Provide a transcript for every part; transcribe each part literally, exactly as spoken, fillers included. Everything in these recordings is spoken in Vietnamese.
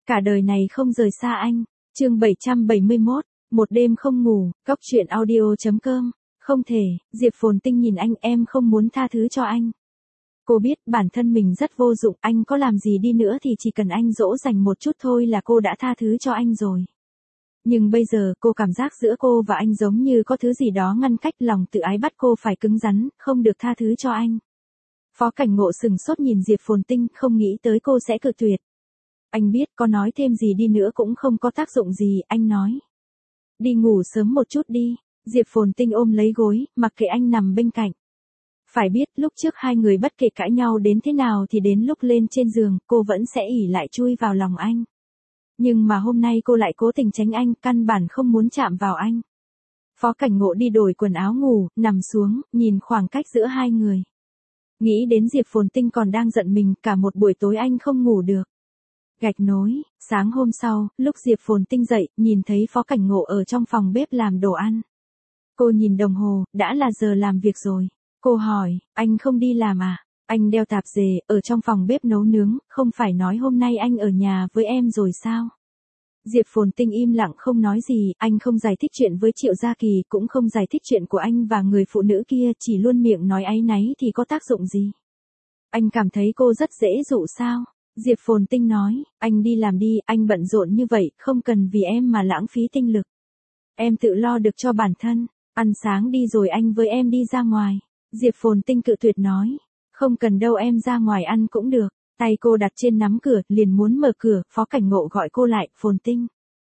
Cả đời này không rời xa anh. Chương bảy trăm bảy mươi mốt, một đêm không ngủ, Cóc truyện audio chấm com. Không thể, Diệp Phồn Tinh nhìn anh, em không muốn tha thứ cho anh. Cô biết bản thân mình rất vô dụng, anh có làm gì đi nữa thì chỉ cần anh dỗ dành một chút thôi là cô đã tha thứ cho anh rồi. Nhưng bây giờ cô cảm giác giữa cô và anh giống như có thứ gì đó ngăn cách, lòng tự ái bắt cô phải cứng rắn, không được tha thứ cho anh. Phó Cảnh Ngộ sừng sốt nhìn Diệp Phồn Tinh, không nghĩ tới cô sẽ cự tuyệt. Anh biết có nói thêm gì đi nữa cũng không có tác dụng gì, anh nói. Đi ngủ sớm một chút đi. Diệp Phồn Tinh ôm lấy gối, mặc kệ anh nằm bên cạnh. Phải biết lúc trước hai người bất kể cãi nhau đến thế nào thì đến lúc lên trên giường, cô vẫn sẽ ỉ lại chui vào lòng anh. Nhưng mà hôm nay cô lại cố tình tránh anh, căn bản không muốn chạm vào anh. Phó Cảnh Ngộ đi đổi quần áo ngủ, nằm xuống, nhìn khoảng cách giữa hai người. Nghĩ đến Diệp Phồn Tinh còn đang giận mình, cả một buổi tối anh không ngủ được. Gạch nối, sáng hôm sau, lúc Diệp Phồn Tinh dậy, nhìn thấy Phó Cảnh Ngộ ở trong phòng bếp làm đồ ăn. Cô nhìn đồng hồ, đã là giờ làm việc rồi. Cô hỏi, anh không đi làm à? Anh đeo tạp dề, ở trong phòng bếp nấu nướng, không phải nói hôm nay anh ở nhà với em rồi sao? Diệp Phồn Tinh im lặng không nói gì, anh không giải thích chuyện với Triệu Gia Kỳ, cũng không giải thích chuyện của anh và người phụ nữ kia, chỉ luôn miệng nói áy náy thì có tác dụng gì? Anh cảm thấy cô rất dễ dụ sao? Diệp Phồn Tinh nói, anh đi làm đi, anh bận rộn như vậy, không cần vì em mà lãng phí tinh lực. Em tự lo được cho bản thân, ăn sáng đi rồi anh với em đi ra ngoài. Diệp Phồn Tinh cự tuyệt nói, không cần đâu, em ra ngoài ăn cũng được. Tay cô đặt trên nắm cửa, liền muốn mở cửa, Phó Cảnh Ngộ gọi cô lại, Phồn Tinh.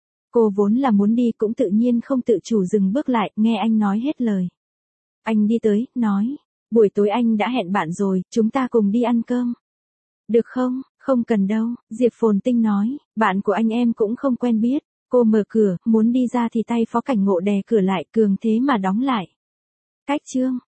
Cô vốn là muốn đi cũng tự nhiên không tự chủ dừng bước lại, nghe anh nói hết lời. Anh đi tới, nói, buổi tối anh đã hẹn bạn rồi, chúng ta cùng đi ăn cơm. Được không? Không cần đâu, Diệp Phồn Tinh nói, bạn của anh em cũng không quen biết. Cô mở cửa, muốn đi ra thì tay Phó Cảnh Ngộ đè cửa lại, cường thế mà đóng lại. Cách chương.